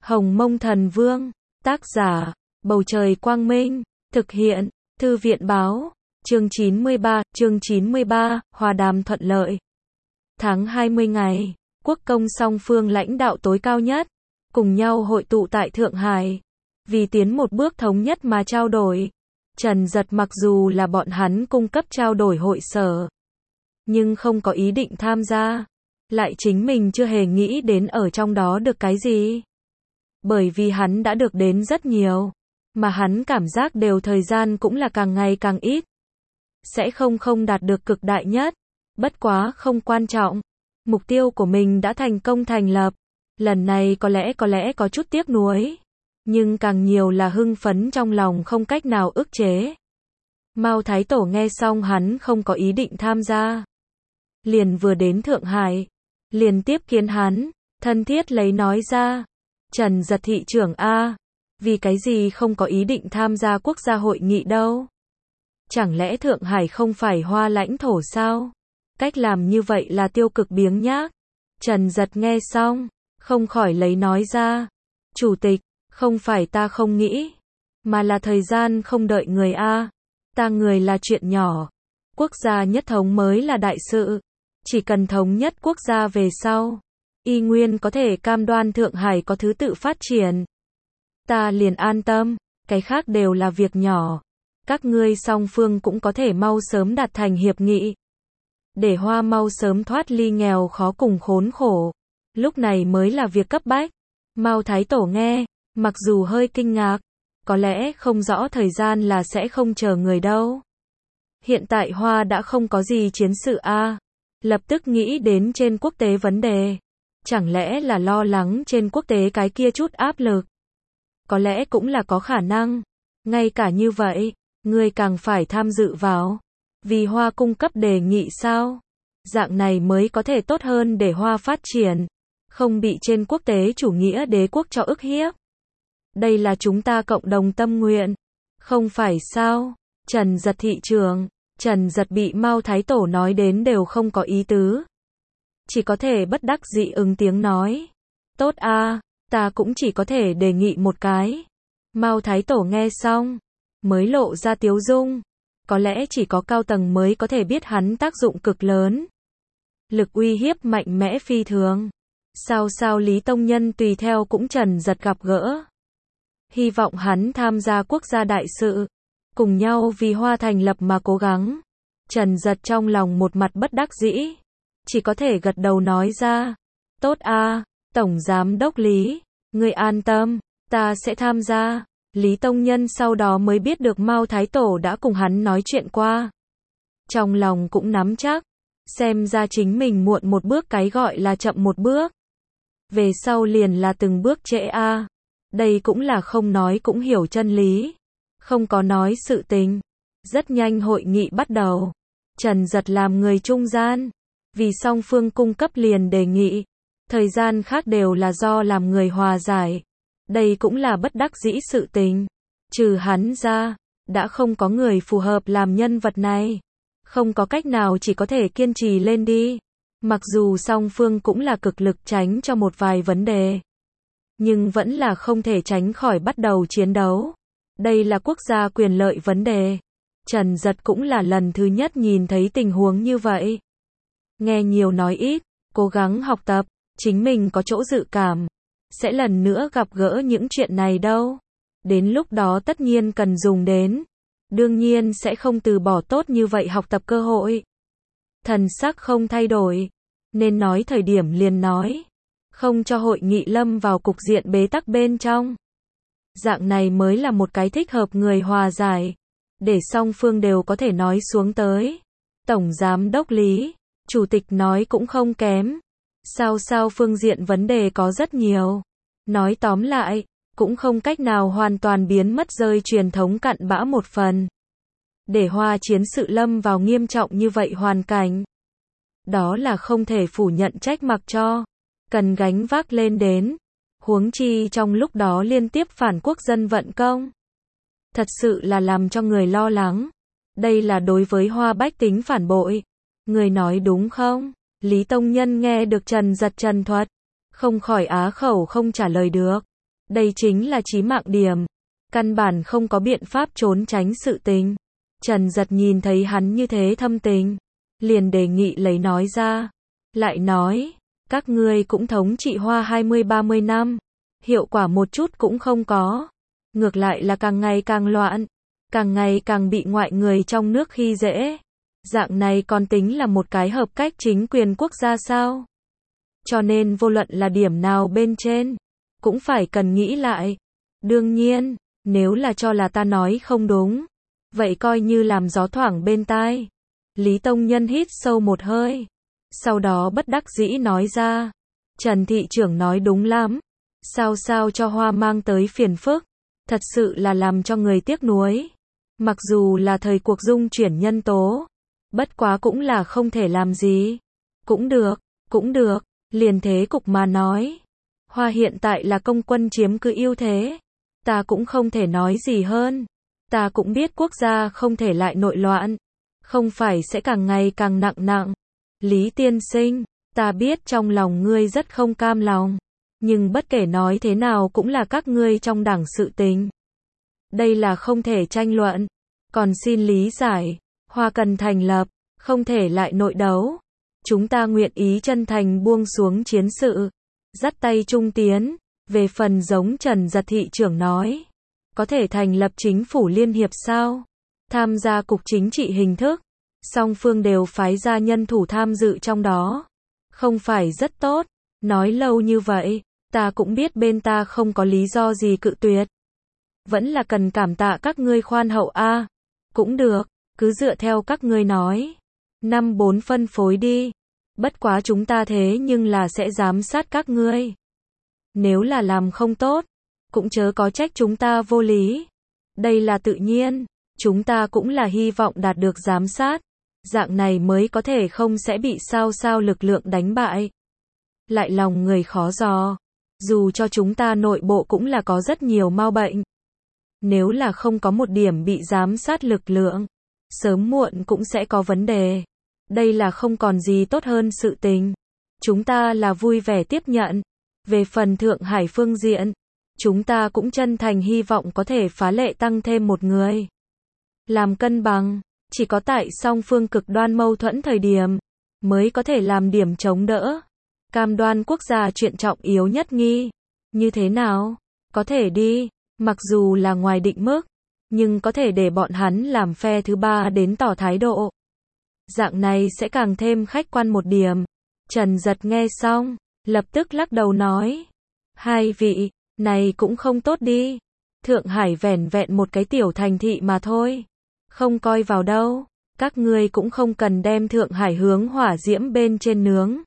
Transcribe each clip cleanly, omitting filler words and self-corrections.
Hồng Mông Thần Vương, tác giả, Bầu Trời Quang Minh, thực hiện, Thư viện Báo, chương 93, hòa đàm thuận lợi. Tháng 20 ngày, quốc công song phương lãnh đạo tối cao nhất, cùng nhau hội tụ tại Thượng Hải, vì tiến một bước thống nhất mà trao đổi. Trần Dật mặc dù là bọn hắn cung cấp trao đổi hội sở, nhưng không có ý định tham gia, lại chính mình chưa hề nghĩ đến ở trong đó được cái gì. Bởi vì hắn đã được đến rất nhiều, mà hắn cảm giác đều thời gian cũng là càng ngày càng ít. Sẽ không đạt được cực đại nhất, bất quá không quan trọng. Mục tiêu của mình đã thành công thành lập. Lần này có lẽ có chút tiếc nuối, nhưng càng nhiều là hưng phấn trong lòng không cách nào ức chế. Mao Thái Tổ nghe xong hắn không có ý định tham gia, liền vừa đến Thượng Hải, liền tiếp kiến hắn, thân thiết lấy nói ra, Trần Dật thị trưởng a, vì cái gì không có ý định tham gia quốc gia hội nghị đâu? Chẳng lẽ Thượng Hải không phải Hoa lãnh thổ sao? Cách làm như vậy là tiêu cực biếng nhác. Trần Dật nghe xong, không khỏi lấy nói ra, Chủ tịch, không phải ta không nghĩ, mà là thời gian không đợi người a. Ta người là chuyện nhỏ, quốc gia nhất thống mới là đại sự. Chỉ cần thống nhất quốc gia về sau, y nguyên có thể cam đoan Thượng Hải có thứ tự phát triển. Ta liền an tâm, cái khác đều là việc nhỏ. Các ngươi song phương cũng có thể mau sớm đạt thành hiệp nghị, để Hoa mau sớm thoát ly nghèo khó cùng khốn khổ. Lúc này mới là việc cấp bách. Mao Thái Tổ nghe, mặc dù hơi kinh ngạc, có lẽ không rõ thời gian là sẽ không chờ người đâu. Hiện tại Hoa đã không có gì chiến sự a, lập tức nghĩ đến trên quốc tế vấn đề. Chẳng lẽ là lo lắng trên quốc tế cái kia chút áp lực? Có lẽ cũng là có khả năng. Ngay cả như vậy, ngươi càng phải tham dự vào. Vì Hoa cung cấp đề nghị sao? Dạng này mới có thể tốt hơn để Hoa phát triển, không bị trên quốc tế chủ nghĩa đế quốc cho ức hiếp. Đây là chúng ta cộng đồng tâm nguyện, không phải sao? Trần Dật thị trưởng, Trần Dật bị Mao Thái Tổ nói đến đều không có ý tứ. Chỉ có thể bất đắc dĩ ứng tiếng nói. Tốt a, ta cũng chỉ có thể đề nghị một cái. Mao Thái Tổ nghe xong, mới lộ ra tiếu dung. Có lẽ chỉ có cao tầng mới có thể biết hắn tác dụng cực lớn. Lực uy hiếp mạnh mẽ phi thường. Sao Lý Tông Nhân tùy theo cũng Trần Dật gặp gỡ. Hy vọng hắn tham gia quốc gia đại sự, cùng nhau vì Hoa thành lập mà cố gắng. Trần Dật trong lòng một mặt bất đắc dĩ, chỉ có thể gật đầu nói ra. Tốt a, Tổng Giám đốc Lý, ngươi an tâm, ta sẽ tham gia. Lý Tông Nhân sau đó mới biết được Mao Thái Tổ đã cùng hắn nói chuyện qua. Trong lòng cũng nắm chắc, xem ra chính mình muộn một bước cái gọi là chậm một bước. Về sau liền là từng bước trễ a. Đây cũng là không nói cũng hiểu chân lý. Không có nói sự tình. Rất nhanh hội nghị bắt đầu. Trần Dật làm người trung gian. Vì song phương cung cấp liền đề nghị. Thời gian khác đều là do làm người hòa giải. Đây cũng là bất đắc dĩ sự tình. Trừ hắn ra, đã không có người phù hợp làm nhân vật này. Không có cách nào, chỉ có thể kiên trì lên đi. Mặc dù song phương cũng là cực lực tránh cho một vài vấn đề, nhưng vẫn là không thể tránh khỏi bắt đầu chiến đấu. Đây là quốc gia quyền lợi vấn đề. Trần Dật cũng là lần thứ nhất nhìn thấy tình huống như vậy. Nghe nhiều nói ít, cố gắng học tập, chính mình có chỗ dự cảm. Sẽ lần nữa gặp gỡ những chuyện này đâu. Đến lúc đó tất nhiên cần dùng đến. Đương nhiên sẽ không từ bỏ tốt như vậy học tập cơ hội. Thần sắc không thay đổi. Nên nói thời điểm liền nói. Không cho hội nghị lâm vào cục diện bế tắc bên trong. Dạng này mới là một cái thích hợp người hòa giải. Để song phương đều có thể nói xuống tới. Tổng Giám đốc Lý, Chủ tịch nói cũng không kém. Sao phương diện vấn đề có rất nhiều. Nói tóm lại, cũng không cách nào hoàn toàn biến mất rơi truyền thống cặn bã một phần. Để Hoa chiến sự lâm vào nghiêm trọng như vậy hoàn cảnh. Đó là không thể phủ nhận trách mặc cho. Cần gánh vác lên đến. Huống chi trong lúc đó liên tiếp phản quốc dân vận công. Thật sự là làm cho người lo lắng. Đây là đối với Hoa bách tính phản bội. Người nói đúng không? Lý Tông Nhân nghe được Trần Dật trần thuật, không khỏi á khẩu không trả lời được. Đây chính là chí mạng điểm. Căn bản không có biện pháp trốn tránh sự tình. Trần Giật nhìn thấy hắn như thế thâm tình, liền đề nghị lấy nói ra. Lại nói, các ngươi cũng thống trị Hoa 20-30 năm, hiệu quả một chút cũng không có. Ngược lại là càng ngày càng loạn, càng ngày càng bị ngoại người trong nước khi dễ. Dạng này còn tính là một cái hợp cách chính quyền quốc gia sao? Cho nên vô luận là điểm nào bên trên, cũng phải cần nghĩ lại. Đương nhiên, nếu là cho là ta nói không đúng, vậy coi như làm gió thoảng bên tai. Lý Tông Nhân hít sâu một hơi, sau đó bất đắc dĩ nói ra. Trần thị trưởng nói đúng lắm. Sao cho Hoa mang tới phiền phức, thật sự là làm cho người tiếc nuối. Mặc dù là thời cuộc dung chuyển nhân tố, bất quá cũng là không thể làm gì. Cũng được, liền thế cục mà nói. Hoa hiện tại là công quân chiếm cứ ưu thế. Ta cũng không thể nói gì hơn. Ta cũng biết quốc gia không thể lại nội loạn. Không phải sẽ càng ngày càng nặng. Lý tiên sinh, ta biết trong lòng ngươi rất không cam lòng. Nhưng bất kể nói thế nào cũng là các ngươi trong đảng sự tình. Đây là không thể tranh luận. Còn xin lý giải, Hoa cần thành lập, không thể lại nội đấu. Chúng ta nguyện ý chân thành buông xuống chiến sự, dắt tay trung tiến. Về phần giống Trần Giật thị trưởng nói, có thể thành lập chính phủ liên hiệp sao? Tham gia cục chính trị hình thức, song phương đều phái ra nhân thủ tham dự trong đó. Không phải rất tốt, nói lâu như vậy, ta cũng biết bên ta không có lý do gì cự tuyệt. Vẫn là cần cảm tạ các ngươi khoan hậu a. Cũng được, cứ dựa theo các ngươi nói. 5-4 phân phối đi. Bất quá chúng ta thế nhưng là sẽ giám sát các ngươi. Nếu là làm không tốt, cũng chớ có trách chúng ta vô lý. Đây là tự nhiên, chúng ta cũng là hy vọng đạt được giám sát. Dạng này mới có thể không sẽ bị sao lực lượng đánh bại. Lại lòng người khó dò. Dù cho chúng ta nội bộ cũng là có rất nhiều mau bệnh. Nếu là không có một điểm bị giám sát lực lượng, sớm muộn cũng sẽ có vấn đề. Đây là không còn gì tốt hơn sự tình. Chúng ta là vui vẻ tiếp nhận. Về phần Thượng Hải phương diện, chúng ta cũng chân thành hy vọng có thể phá lệ tăng thêm một người. Làm cân bằng, chỉ có tại song phương cực đoan mâu thuẫn thời điểm, mới có thể làm điểm chống đỡ. Cam đoan quốc gia chuyện trọng yếu nhất nghi. Như thế nào? Có thể đi, mặc dù là ngoài định mức, nhưng có thể để bọn hắn làm phe thứ ba đến tỏ thái độ. Dạng này sẽ càng thêm khách quan một điểm. Trần Giật nghe xong, lập tức lắc đầu nói. Hai vị, này cũng không tốt đi. Thượng Hải vẻn vẹn một cái tiểu thành thị mà thôi. Không coi vào đâu. Các ngươi cũng không cần đem Thượng Hải hướng hỏa diễm bên trên nướng.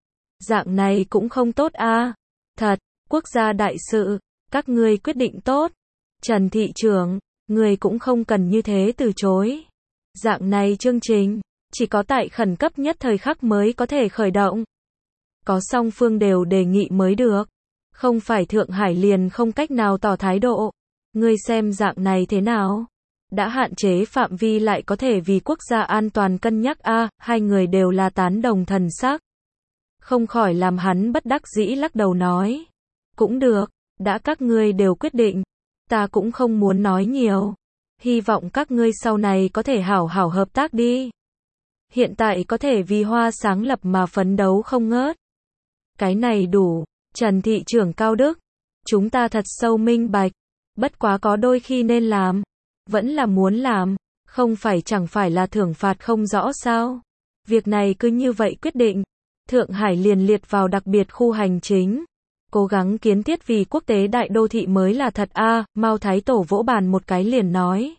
Dạng này cũng không tốt a. Thật, quốc gia đại sự, các ngươi quyết định tốt. Trần thị trưởng, ngươi cũng không cần như thế từ chối. Dạng này chương trình, chỉ có tại khẩn cấp nhất thời khắc mới có thể khởi động. Có song phương đều đề nghị mới được. Không phải Thượng Hải liền không cách nào tỏ thái độ. Ngươi xem dạng này thế nào? Đã hạn chế phạm vi lại có thể vì quốc gia an toàn cân nhắc a. Hai người đều là tán đồng thần sắc. Không khỏi làm hắn bất đắc dĩ lắc đầu nói. Cũng được, đã các ngươi đều quyết định. Ta cũng không muốn nói nhiều. Hy vọng các ngươi sau này có thể hảo hảo hợp tác đi. Hiện tại có thể vì Hoa sáng lập mà phấn đấu không ngớt. Cái này đủ. Trần thị trưởng cao đức. Chúng ta thật sâu minh bạch. Bất quá có đôi khi nên làm. Vẫn là muốn làm. Không phải chẳng phải là thưởng phạt không rõ sao. Việc này cứ như vậy quyết định. Thượng Hải liền liệt vào đặc biệt khu hành chính. Cố gắng kiến thiết vì quốc tế đại đô thị mới là thật a. Mao Thái Tổ vỗ bàn một cái liền nói.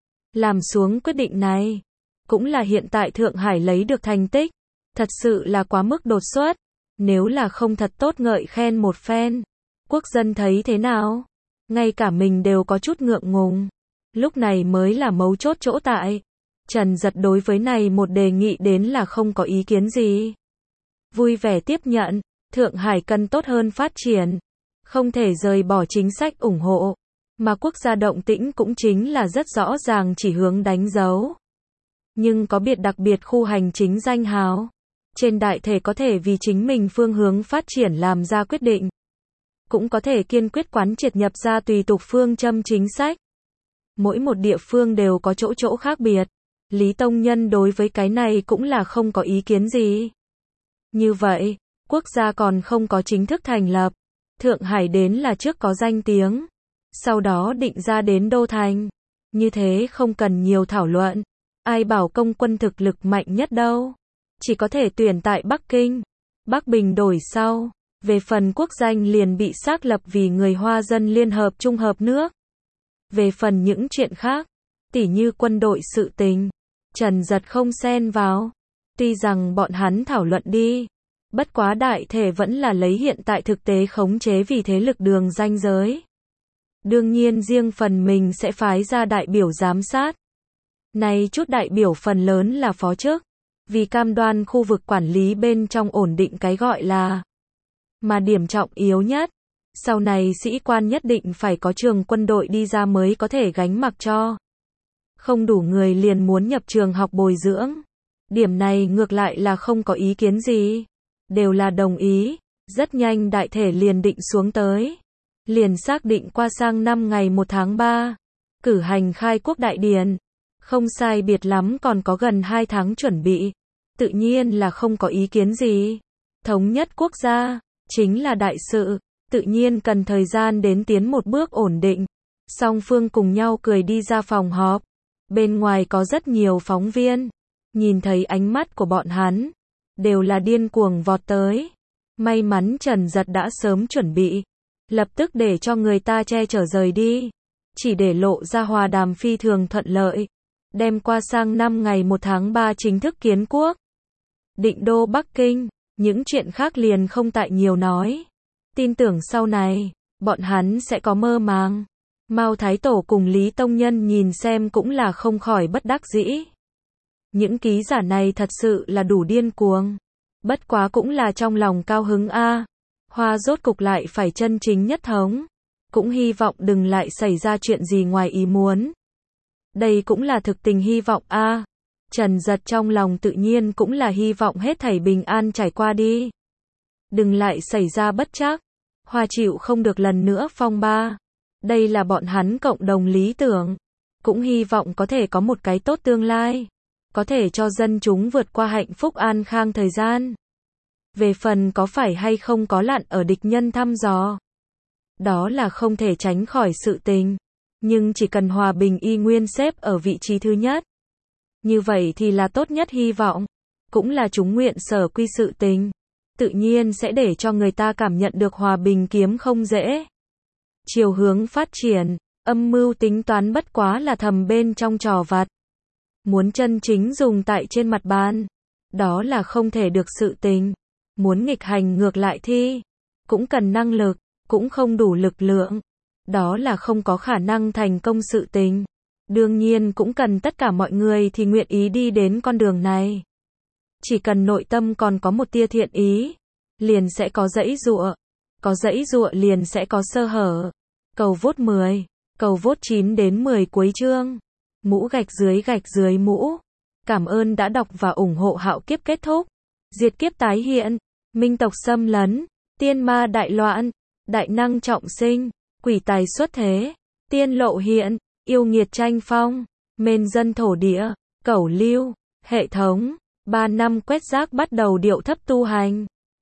Làm xuống quyết định này. Cũng là hiện tại Thượng Hải lấy được thành tích. Thật sự là quá mức đột xuất. Nếu là không thật tốt ngợi khen một phen. Quốc dân thấy thế nào? Ngay cả mình đều có chút ngượng ngùng. Lúc này mới là mấu chốt chỗ tại. Trần Giật đối với này một đề nghị đến là không có ý kiến gì. Vui vẻ tiếp nhận. Thượng Hải cần tốt hơn phát triển. Không thể rời bỏ chính sách ủng hộ. Mà quốc gia động tĩnh cũng chính là rất rõ ràng chỉ hướng đánh dấu. Nhưng có biệt đặc biệt khu hành chính danh hào. Trên đại thể có thể vì chính mình phương hướng phát triển làm ra quyết định. cũng có thể kiên quyết quán triệt nhập ra tùy tục phương châm chính sách. Mỗi một địa phương đều có chỗ khác biệt. Lý Tông Nhân đối với cái này cũng là không có ý kiến gì. Như vậy, quốc gia còn không có chính thức thành lập. Thượng Hải đến là trước có danh tiếng. Sau đó định ra đến Đô Thành. Như thế không cần nhiều thảo luận. Ai bảo công quân thực lực mạnh nhất đâu. Chỉ có thể tuyển tại Bắc Kinh. Bắc Bình đổi sau. Về phần quốc danh liền bị xác lập vì người Hoa dân Liên hợp Trung hợp nước. Về phần những chuyện khác, tỉ như quân đội sự tình, Trần Giật không xen vào. Tuy rằng bọn hắn thảo luận đi, bất quá đại thể vẫn là lấy hiện tại thực tế khống chế vì thế lực đường ranh giới. Đương nhiên riêng phần mình sẽ phái ra đại biểu giám sát. Này chút đại biểu phần lớn là phó chức, vì cam đoan khu vực quản lý bên trong ổn định cái gọi là. Mà điểm trọng yếu nhất, sau này sĩ quan nhất định phải có trường quân đội đi ra mới có thể gánh mặc cho. Không đủ người liền muốn nhập trường học bồi dưỡng. Điểm này ngược lại là không có ý kiến gì. Đều là đồng ý, rất nhanh đại thể liền định xuống tới. Liền xác định qua sang năm ngày 1 tháng 3, cử hành khai quốc đại điển. Không sai biệt lắm còn có gần 2 tháng chuẩn bị. Tự nhiên là không có ý kiến gì. Thống nhất quốc gia, chính là đại sự, tự nhiên cần thời gian đến tiến một bước ổn định. Song phương cùng nhau cười đi ra phòng họp. Bên ngoài có rất nhiều phóng viên. Nhìn thấy ánh mắt của bọn hắn, đều là điên cuồng vọt tới. May mắn Trần Giật đã sớm chuẩn bị. Lập tức để cho người ta che chở rời đi. Chỉ để lộ ra hòa đàm phi thường thuận lợi. Đem qua sang năm ngày 1 tháng 3 chính thức kiến quốc. Định đô Bắc Kinh, những chuyện khác liền không tại nhiều nói. Tin tưởng sau này, bọn hắn sẽ có mơ màng. Mao Thái Tổ cùng Lý Tông Nhân nhìn xem cũng là không khỏi bất đắc dĩ. Những ký giả này thật sự là đủ điên cuồng. Bất quá cũng là trong lòng cao hứng a. Hoa rốt cục lại phải chân chính nhất thống. Cũng hy vọng đừng lại xảy ra chuyện gì ngoài ý muốn. Đây cũng là thực tình hy vọng a. Trần Giật trong lòng tự nhiên cũng là hy vọng hết thảy bình an trải qua đi. Đừng lại xảy ra bất trắc. Hoa chịu không được lần nữa phong ba. Đây là bọn hắn cộng đồng lý tưởng. Cũng hy vọng có thể có một cái tốt tương lai. Có thể cho dân chúng vượt qua hạnh phúc an khang thời gian. Về phần có phải hay không có lặn ở địch nhân thăm dò. Đó là không thể tránh khỏi sự tình. Nhưng chỉ cần hòa bình y nguyên xếp ở vị trí thứ nhất. Như vậy thì là tốt nhất hy vọng. Cũng là chúng nguyện sở quy sự tình. Tự nhiên sẽ để cho người ta cảm nhận được hòa bình kiếm không dễ. Chiều hướng phát triển, âm mưu tính toán bất quá là thầm bên trong trò vặt. Muốn chân chính dùng tại trên mặt bàn. Đó là không thể được sự tình. Muốn nghịch hành ngược lại thi. Cũng cần năng lực, cũng không đủ lực lượng. Đó là không có khả năng thành công sự tình. Đương nhiên cũng cần tất cả mọi người thì nguyện ý đi đến con đường này. Chỉ cần nội tâm còn có một tia thiện ý, liền sẽ có giãy giụa. Có giãy giụa liền sẽ có sơ hở. Cầu vốt 10, cầu vốt 9 đến 10 cuối chương. Mũ gạch dưới mũ. Cảm ơn đã đọc và ủng hộ Hạo Kiếp kết thúc. Diệt kiếp tái hiện. Minh tộc xâm lấn. Tiên ma đại loạn. Đại năng trọng sinh. Quỷ tài xuất thế. Tiên lộ hiện. Yêu nghiệt tranh phong. Mên dân thổ địa. Cẩu lưu. Hệ thống. 3 năm quét rác bắt đầu điệu thấp tu hành.